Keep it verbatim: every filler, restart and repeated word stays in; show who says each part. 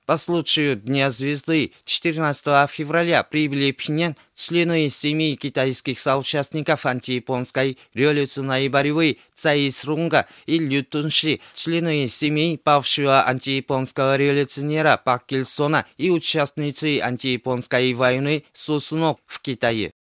Speaker 1: По случаю Дня Звезды четырнадцатого февраля прибыли в Пхеньян члены семьи китайских соучастников антияпонской революционной борьбы Цай Срунга и Лю Тунши, члены семьи павшего антияпонского революционера Пак Кил Сона и участницы антияпонской войны Су Сунок в Китае.